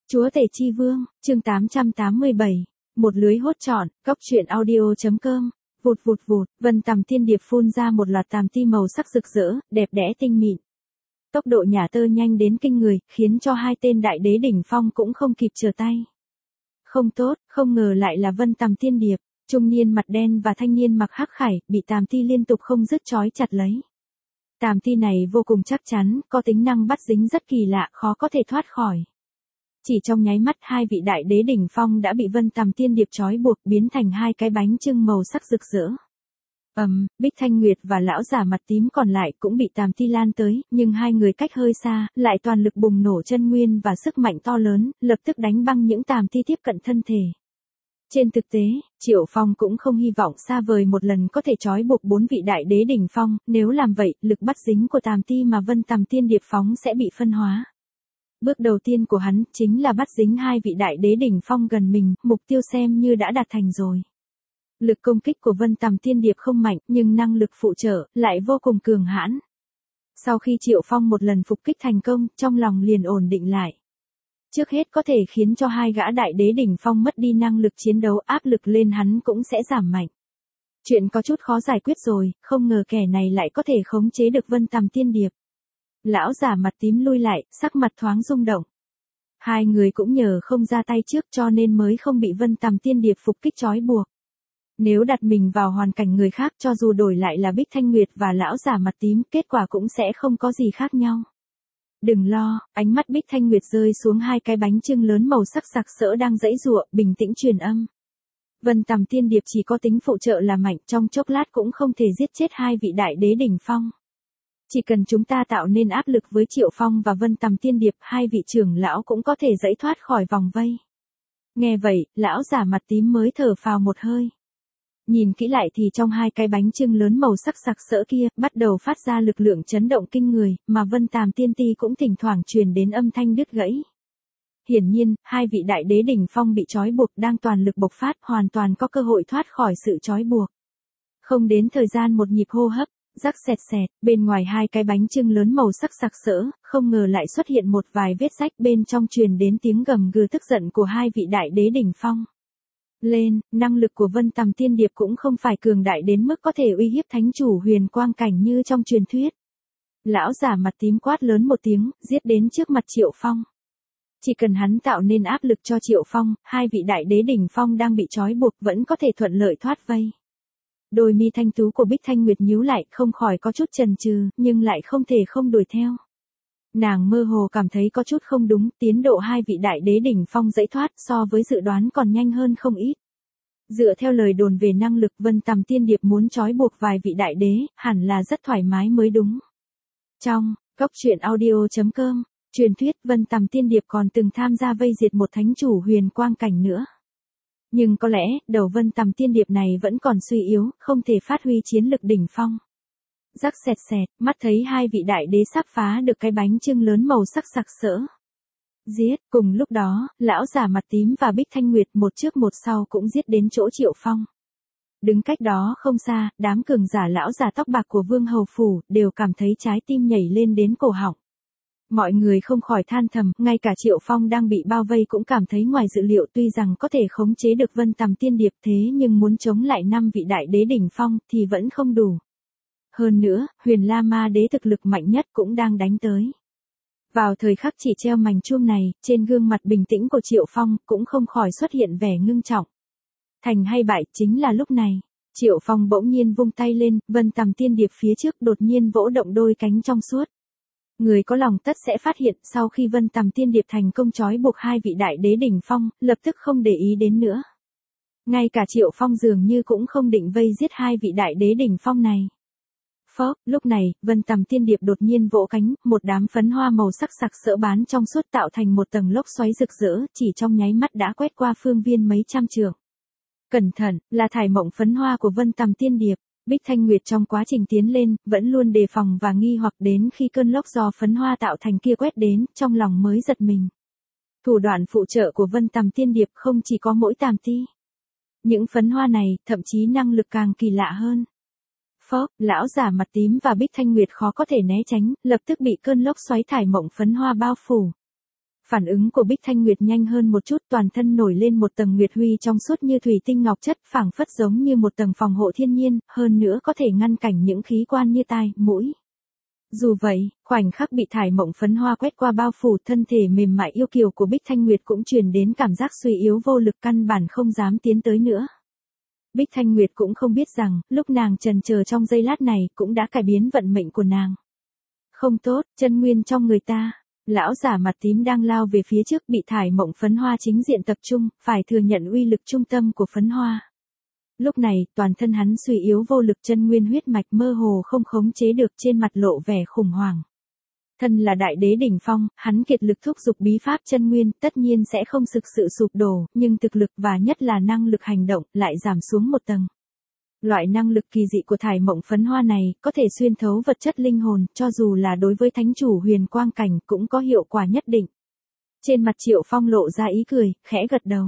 Chúa Tể Chi Vương, chương 887. Một lưới hốt trọn, góc truyện audio.com. Vụt vụt vụt, vân tằm tiên điệp phun ra một loạt tàm ti màu sắc rực rỡ, đẹp đẽ tinh mịn. Tốc độ nhả tơ nhanh đến kinh người, khiến cho hai tên đại đế đỉnh phong cũng không kịp trở tay. Không tốt, không ngờ lại là vân tằm tiên điệp. Trung niên mặt đen và thanh niên mặc hắc khải, bị tàm ti liên tục không dứt trói chặt lấy. Tàm ti này vô cùng chắc chắn, có tính năng bắt dính rất kỳ lạ, khó có thể thoát khỏi. Chỉ trong nháy mắt hai vị đại đế đỉnh phong đã bị vân tằm tiên điệp trói buộc biến thành hai cái bánh chưng màu sắc rực rỡ. Bích Thanh Nguyệt và lão giả mặt tím còn lại cũng bị tàm ti lan tới, nhưng hai người cách hơi xa, lại toàn lực bùng nổ chân nguyên và sức mạnh to lớn, lập tức đánh băng những tàm ti tiếp cận thân thể. Trên thực tế, Triệu Phong cũng không hy vọng xa vời một lần có thể trói buộc bốn vị đại đế đỉnh phong, nếu làm vậy, lực bắt dính của tàm ti mà vân tằm tiên điệp phóng sẽ bị phân hóa. Bước đầu tiên của hắn chính là bắt dính hai vị đại đế đỉnh phong gần mình, mục tiêu xem như đã đạt thành rồi. Lực công kích của vân tằm tiên điệp không mạnh, nhưng năng lực phụ trợ lại vô cùng cường hãn. Sau khi Triệu Phong một lần phục kích thành công, trong lòng liền ổn định lại. Trước hết có thể khiến cho hai gã đại đế đỉnh phong mất đi năng lực chiến đấu, áp lực lên hắn cũng sẽ giảm mạnh. Chuyện có chút khó giải quyết rồi, không ngờ kẻ này lại có thể khống chế được vân tằm tiên điệp. Lão giả mặt tím lui lại, sắc mặt thoáng rung động. Hai người cũng nhờ không ra tay trước cho nên mới không bị vân tằm tiên điệp phục kích trói buộc. Nếu đặt mình vào hoàn cảnh người khác, cho dù đổi lại là Bích Thanh Nguyệt và lão giả mặt tím, kết quả cũng sẽ không có gì khác nhau. Đừng lo, ánh mắt Bích Thanh Nguyệt rơi xuống hai cái bánh chưng lớn màu sắc sặc sỡ đang giãy giụa, bình tĩnh truyền âm. Vân tằm tiên điệp chỉ có tính phụ trợ là mạnh, trong chốc lát cũng không thể giết chết hai vị đại đế đỉnh phong. Chỉ cần chúng ta tạo nên áp lực với Triệu Phong và vân tằm tiên điệp, hai vị trưởng lão cũng có thể giãy thoát khỏi vòng vây. Nghe vậy, lão giả mặt tím mới thở phào một hơi. Nhìn kỹ lại thì trong hai cái bánh chưng lớn màu sắc sặc sỡ kia, bắt đầu phát ra lực lượng chấn động kinh người, mà vân tằm tiên ti cũng thỉnh thoảng truyền đến âm thanh đứt gãy. Hiển nhiên, hai vị đại đế đỉnh phong bị trói buộc đang toàn lực bộc phát, hoàn toàn có cơ hội thoát khỏi sự trói buộc. Không đến thời gian một nhịp hô hấp, rắc sẹt sẹt, bên ngoài hai cái bánh chưng lớn màu sắc sặc sỡ, không ngờ lại xuất hiện một vài vết rách, bên trong truyền đến tiếng gầm gừ tức giận của hai vị đại đế đỉnh phong. Lên, năng lực của vân tằm tiên điệp cũng không phải cường đại đến mức có thể uy hiếp thánh chủ huyền quang cảnh như trong truyền thuyết. Lão giả mặt tím quát lớn một tiếng, giết đến trước mặt Triệu Phong. Chỉ cần hắn tạo nên áp lực cho Triệu Phong, hai vị đại đế đỉnh phong đang bị trói buộc vẫn có thể thuận lợi thoát vây. Đôi mi thanh tú của Bích Thanh Nguyệt nhíu lại, không khỏi có chút chần chừ, nhưng lại không thể không đuổi theo. Nàng mơ hồ cảm thấy có chút không đúng, tiến độ hai vị đại đế đỉnh phong giãy thoát so với dự đoán còn nhanh hơn không ít. Dựa theo lời đồn về năng lực vân tằm tiên điệp muốn trói buộc vài vị đại đế, hẳn là rất thoải mái mới đúng. Trong góc truyện audio.com, truyền thuyết vân tằm tiên điệp còn từng tham gia vây diệt một thánh chủ huyền quang cảnh nữa. Nhưng có lẽ, đầu vân tằm tiên điệp này vẫn còn suy yếu, không thể phát huy chiến lực đỉnh phong. Rắc sẹt sẹt, mắt thấy hai vị đại đế sắp phá được cái bánh chưng lớn màu sắc sặc sỡ. Giết, cùng lúc đó, lão giả mặt tím và Bích Thanh Nguyệt một trước một sau cũng giết đến chỗ Triệu Phong. Đứng cách đó không xa, đám cường giả lão giả tóc bạc của Vương Hầu Phủ, đều cảm thấy trái tim nhảy lên đến cổ họng. Mọi người không khỏi than thầm, ngay cả Triệu Phong đang bị bao vây cũng cảm thấy ngoài dự liệu, tuy rằng có thể khống chế được vân tằm tiên điệp thế nhưng muốn chống lại 5 vị đại đế đỉnh phong thì vẫn không đủ. Hơn nữa, Huyền La Ma Đế thực lực mạnh nhất cũng đang đánh tới. Vào thời khắc chỉ treo mảnh chuông này, trên gương mặt bình tĩnh của Triệu Phong cũng không khỏi xuất hiện vẻ ngưng trọng. Thành hay bại chính là lúc này. Triệu Phong bỗng nhiên vung tay lên, vân tằm tiên điệp phía trước đột nhiên vỗ động đôi cánh trong suốt. Người có lòng tất sẽ phát hiện sau khi vân tằm tiên điệp thành công trói buộc hai vị đại đế đỉnh phong, lập tức không để ý đến nữa. Ngay cả Triệu Phong dường như cũng không định vây giết hai vị đại đế đỉnh phong này. Phốc, lúc này, vân tằm tiên điệp đột nhiên vỗ cánh, một đám phấn hoa màu sắc sặc sỡ bán trong suốt tạo thành một tầng lốc xoáy rực rỡ, chỉ trong nháy mắt đã quét qua phương viên mấy trăm trượng. Cẩn thận, là thải mộng phấn hoa của vân tằm tiên điệp. Bích Thanh Nguyệt trong quá trình tiến lên, vẫn luôn đề phòng và nghi hoặc, đến khi cơn lốc do phấn hoa tạo thành kia quét đến, trong lòng mới giật mình. Thủ đoạn phụ trợ của vân tằm tiên điệp không chỉ có mỗi tàm ti. Những phấn hoa này, thậm chí năng lực càng kỳ lạ hơn. Phốc, lão giả mặt tím và Bích Thanh Nguyệt khó có thể né tránh, lập tức bị cơn lốc xoáy thải mộng phấn hoa bao phủ. Phản ứng của Bích Thanh Nguyệt nhanh hơn một chút, toàn thân nổi lên một tầng nguyệt huy trong suốt như thủy tinh ngọc chất, phảng phất giống như một tầng phòng hộ thiên nhiên, hơn nữa có thể ngăn cảnh những khí quan như tai, mũi. Dù vậy, khoảnh khắc bị thải mộng phấn hoa quét qua bao phủ, thân thể mềm mại yêu kiều của Bích Thanh Nguyệt cũng truyền đến cảm giác suy yếu vô lực, căn bản không dám tiến tới nữa. Bích Thanh Nguyệt cũng không biết rằng, lúc nàng chần chờ trong giây lát này cũng đã cải biến vận mệnh của nàng. Không tốt, chân nguyên trong người ta. Lão giả mặt tím đang lao về phía trước, bị thải mộng phấn hoa chính diện tập trung, phải thừa nhận uy lực trung tâm của phấn hoa. Lúc này, toàn thân hắn suy yếu vô lực, chân nguyên huyết mạch mơ hồ không khống chế được, trên mặt lộ vẻ khủng hoảng. Thân là đại đế đỉnh phong, hắn kiệt lực thúc giục bí pháp chân nguyên, tất nhiên sẽ không thực sự sụp đổ, nhưng thực lực và nhất là năng lực hành động lại giảm xuống một tầng. Loại năng lực kỳ dị của thải mộng phấn hoa này có thể xuyên thấu vật chất linh hồn, cho dù là đối với thánh chủ huyền quang cảnh cũng có hiệu quả nhất định. Trên mặt Triệu Phong lộ ra ý cười, khẽ gật đầu.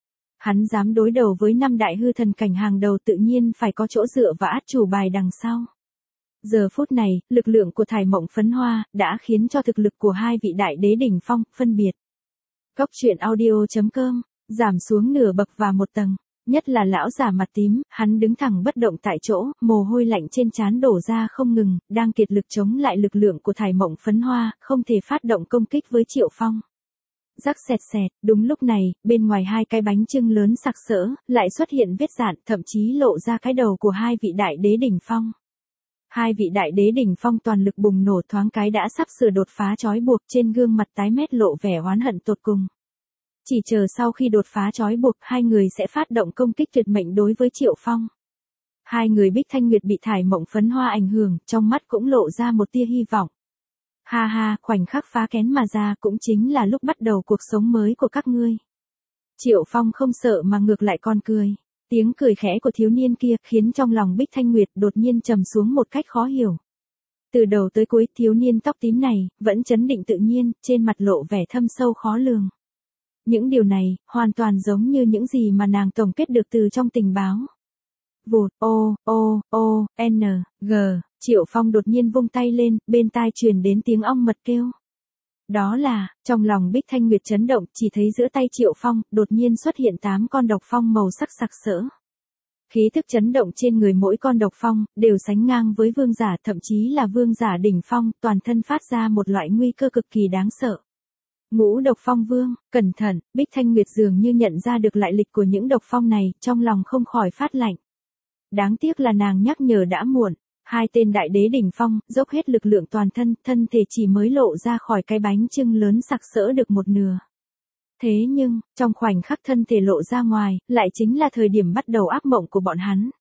Hắn dám đối đầu với 5 đại hư thần cảnh hàng đầu, tự nhiên phải có chỗ dựa và át chủ bài đằng sau. Giờ phút này, lực lượng của thải mộng phấn hoa đã khiến cho thực lực của hai vị đại đế đỉnh phong phân biệt. Cốc truyện audio.com giảm xuống nửa bậc và một tầng. Nhất là lão giả mặt tím, hắn đứng thẳng bất động tại chỗ, mồ hôi lạnh trên trán đổ ra không ngừng, đang kiệt lực chống lại lực lượng của thải mộng phấn hoa, không thể phát động công kích với Triệu Phong. Rắc xẹt xẹt, đúng lúc này, bên ngoài hai cái bánh chưng lớn sặc sỡ, lại xuất hiện vết rạn, thậm chí lộ ra cái đầu của hai vị đại đế đỉnh phong. Hai vị đại đế đỉnh phong toàn lực bùng nổ, thoáng cái đã sắp sửa đột phá trói buộc, trên gương mặt tái mét lộ vẻ oán hận tột cùng. Chỉ chờ sau khi đột phá trói buộc, hai người sẽ phát động công kích tuyệt mệnh đối với Triệu Phong. Hai người Bích Thanh Nguyệt bị thải mộng phấn hoa ảnh hưởng, trong mắt cũng lộ ra một tia hy vọng. Ha ha, khoảnh khắc phá kén mà ra cũng chính là lúc bắt đầu cuộc sống mới của các ngươi. Triệu Phong không sợ mà ngược lại còn cười. Tiếng cười khẽ của thiếu niên kia khiến trong lòng Bích Thanh Nguyệt đột nhiên trầm xuống một cách khó hiểu. Từ đầu tới cuối, thiếu niên tóc tím này vẫn trấn định tự nhiên, trên mặt lộ vẻ thâm sâu khó lường. Những điều này hoàn toàn giống như những gì mà nàng tổng kết được từ trong tình báo. Vụt, N, G, Triệu Phong đột nhiên vung tay lên, bên tai truyền đến tiếng ong mật kêu. Đó là, trong lòng Bích Thanh Nguyệt chấn động, chỉ thấy giữa tay Triệu Phong đột nhiên xuất hiện 8 con độc phong màu sắc sặc sỡ. Khí thức chấn động trên người mỗi con độc phong đều sánh ngang với vương giả, thậm chí là vương giả đỉnh phong, toàn thân phát ra một loại nguy cơ cực kỳ đáng sợ. Ngũ độc phong vương, cẩn thận, Bích Thanh Nguyệt dường như nhận ra được lại lịch của những độc phong này, trong lòng không khỏi phát lạnh. Đáng tiếc là nàng nhắc nhở đã muộn, hai tên đại đế đỉnh phong, dốc hết lực lượng toàn thân, thân thể chỉ mới lộ ra khỏi cái bánh chưng lớn sặc sỡ được một nửa. Thế nhưng, trong khoảnh khắc thân thể lộ ra ngoài, lại chính là thời điểm bắt đầu ác mộng của bọn hắn.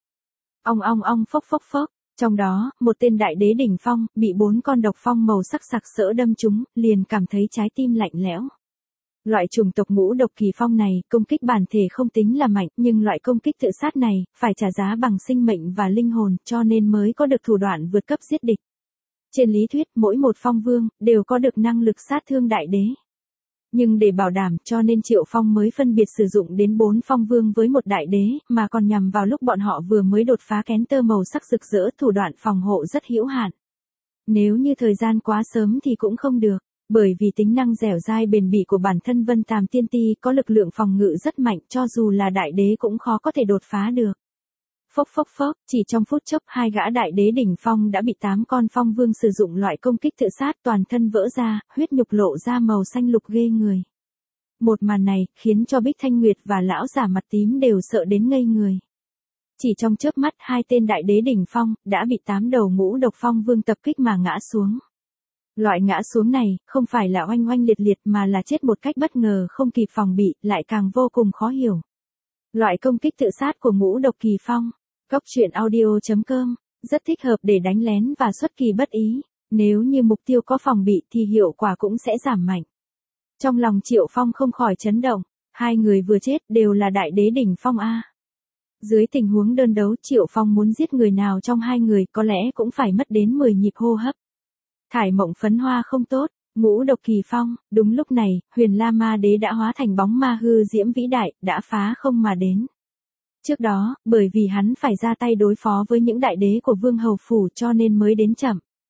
Ong phốc phốc phốc. Trong đó, một tên đại đế đỉnh phong, bị 4 con độc phong màu sắc sặc sỡ đâm trúng, liền cảm thấy trái tim lạnh lẽo. Loại chủng tộc ngũ độc kỳ phong này, công kích bản thể không tính là mạnh, nhưng loại công kích tự sát này, phải trả giá bằng sinh mệnh và linh hồn, cho nên mới có được thủ đoạn vượt cấp giết địch. Trên lý thuyết, mỗi một phong vương, đều có được năng lực sát thương đại đế. Nhưng để bảo đảm, cho nên Triệu Phong mới phân biệt sử dụng đến 4 phong vương với một đại đế, mà còn nhằm vào lúc bọn họ vừa mới đột phá kén tơ màu sắc rực rỡ, thủ đoạn phòng hộ rất hữu hạn. Nếu như thời gian quá sớm thì cũng không được, bởi vì tính năng dẻo dai bền bỉ của bản thân Vân Tàm Tiên Ti có lực lượng phòng ngự rất mạnh, cho dù là đại đế cũng khó có thể đột phá được. Phốc phốc phốc, chỉ trong phút chốc hai gã đại đế đỉnh phong đã bị 8 con phong vương sử dụng loại công kích tự sát, toàn thân vỡ ra, huyết nhục lộ ra màu xanh lục ghê người. Một màn này khiến cho Bích Thanh Nguyệt và lão giả mặt tím đều sợ đến ngây người. Chỉ trong chớp mắt hai tên đại đế đỉnh phong đã bị 8 đầu ngũ độc phong vương tập kích mà ngã xuống. Loại ngã xuống này không phải là oanh oanh liệt liệt mà là chết một cách bất ngờ không kịp phòng bị, lại càng vô cùng khó hiểu. Loại công kích tự sát của ngũ độc kỳ phong. Cốc truyện audio.com, rất thích hợp để đánh lén và xuất kỳ bất ý, nếu như mục tiêu có phòng bị thì hiệu quả cũng sẽ giảm mạnh. Trong lòng Triệu Phong không khỏi chấn động, hai người vừa chết đều là đại đế đỉnh phong a. Dưới tình huống đơn đấu, Triệu Phong muốn giết người nào trong hai người có lẽ cũng phải mất đến 10 nhịp hô hấp. Thải mộng phấn hoa không tốt, ngũ độc kỳ phong, đúng lúc này, Huyền La Ma Đế đã hóa thành bóng ma hư diễm vĩ đại, đã phá không mà đến. Trước đó, bởi vì hắn phải ra tay đối phó với những đại đế của Vương Hầu Phủ cho nên mới đến chậm.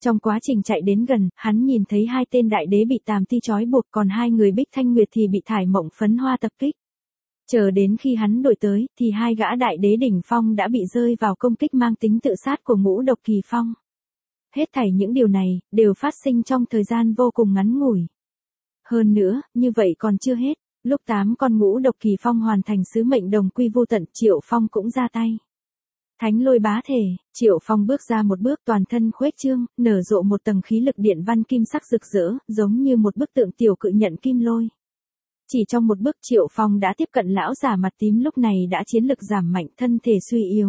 Trong quá trình chạy đến gần, hắn nhìn thấy hai tên đại đế bị tàm ti trói buộc, còn hai người Bích Thanh Nguyệt thì bị thải mộng phấn hoa tập kích. Chờ đến khi hắn đuổi tới, thì hai gã đại đế đỉnh phong đã bị rơi vào công kích mang tính tự sát của Ngũ Độc Kỳ Phong. Hết thảy những điều này, đều phát sinh trong thời gian vô cùng ngắn ngủi. Hơn nữa, như vậy còn chưa hết, lúc 8 con Ngũ Độc Kỳ Phong hoàn thành sứ mệnh đồng quy vô tận, Triệu Phong cũng ra tay. Thánh lôi bá thể, Triệu Phong bước ra một bước, toàn thân khuếch trương, nở rộ một tầng khí lực điện văn kim sắc rực rỡ, giống như một bức tượng tiểu cự nhận kim lôi. Chỉ trong một bước Triệu Phong đã tiếp cận lão giả mặt tím lúc này đã chiến lực giảm mạnh, thân thể suy yếu.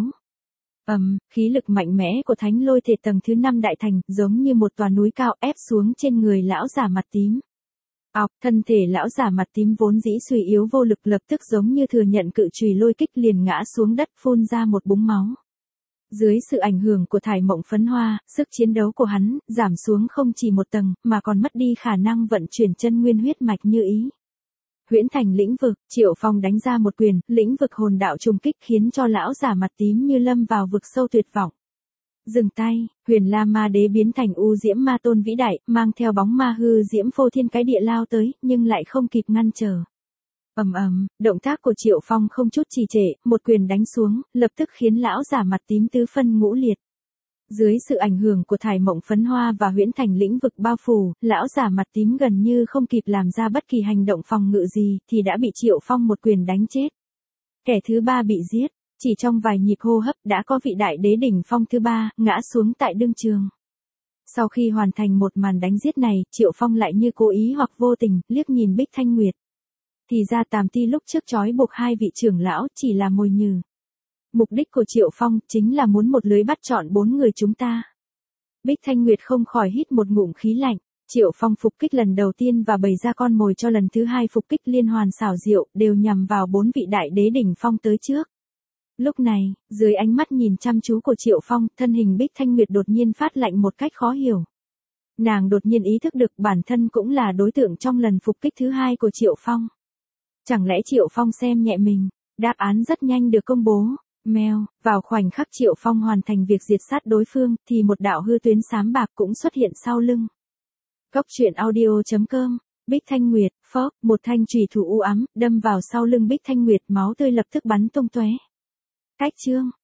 Khí lực mạnh mẽ của thánh lôi thể tầng thứ 5 đại thành, giống như một tòa núi cao ép xuống trên người lão giả mặt tím. Thân thể lão giả mặt tím vốn dĩ suy yếu vô lực lập tức giống như thừa nhận cự chùy lôi kích liền ngã xuống đất phun ra một búng máu. Dưới sự ảnh hưởng của thải mộng phấn hoa, sức chiến đấu của hắn giảm xuống không chỉ một tầng, mà còn mất đi khả năng vận chuyển chân nguyên huyết mạch như ý. Huyễn Thành lĩnh vực, Triệu Phong đánh ra một quyền, lĩnh vực hồn đạo trùng kích khiến cho lão giả mặt tím như lâm vào vực sâu tuyệt vọng. Dừng tay, Huyền La Ma Đế biến thành U Diễm Ma Tôn vĩ đại, mang theo bóng ma hư diễm phô thiên cái địa lao tới, nhưng lại không kịp ngăn trở. Động tác của Triệu Phong không chút trì trệ, một quyền đánh xuống, lập tức khiến lão giả mặt tím tứ phân ngũ liệt. Dưới sự ảnh hưởng của thải mộng phấn hoa và huyễn thành lĩnh vực bao phủ, lão giả mặt tím gần như không kịp làm ra bất kỳ hành động phòng ngự gì, thì đã bị Triệu Phong một quyền đánh chết. Kẻ thứ ba bị giết, chỉ trong vài nhịp hô hấp đã có vị đại đế đỉnh phong thứ ba ngã xuống tại đương trường. Sau khi hoàn thành một màn đánh giết này, Triệu Phong lại như cố ý hoặc vô tình liếc nhìn Bích Thanh Nguyệt. Thì ra Tàm Ti lúc trước trói buộc hai vị trưởng lão chỉ là mồi nhử. Mục đích của Triệu Phong chính là muốn một lưới bắt trọn 4 người chúng ta. Bích Thanh Nguyệt không khỏi hít một ngụm khí lạnh. Triệu Phong phục kích lần đầu tiên và bày ra con mồi cho lần thứ hai phục kích liên hoàn xảo diệu, đều nhằm vào 4 vị đại đế đỉnh phong tới trước. Lúc này, dưới ánh mắt nhìn chăm chú của Triệu Phong, thân hình Bích Thanh Nguyệt đột nhiên phát lạnh một cách khó hiểu. Nàng đột nhiên ý thức được bản thân cũng là đối tượng trong lần phục kích thứ hai của Triệu Phong. Chẳng lẽ Triệu Phong xem nhẹ mình? Đáp án rất nhanh được công bố. Vào khoảnh khắc Triệu Phong hoàn thành việc diệt sát đối phương, thì một đạo hư tuyến xám bạc cũng xuất hiện sau lưng. Cốc truyện audio.com, Bích Thanh Nguyệt, một thanh chùy thủ u ám, đâm vào sau lưng Bích Thanh Nguyệt, máu tươi lập tức bắn tung tóe. Cách chương.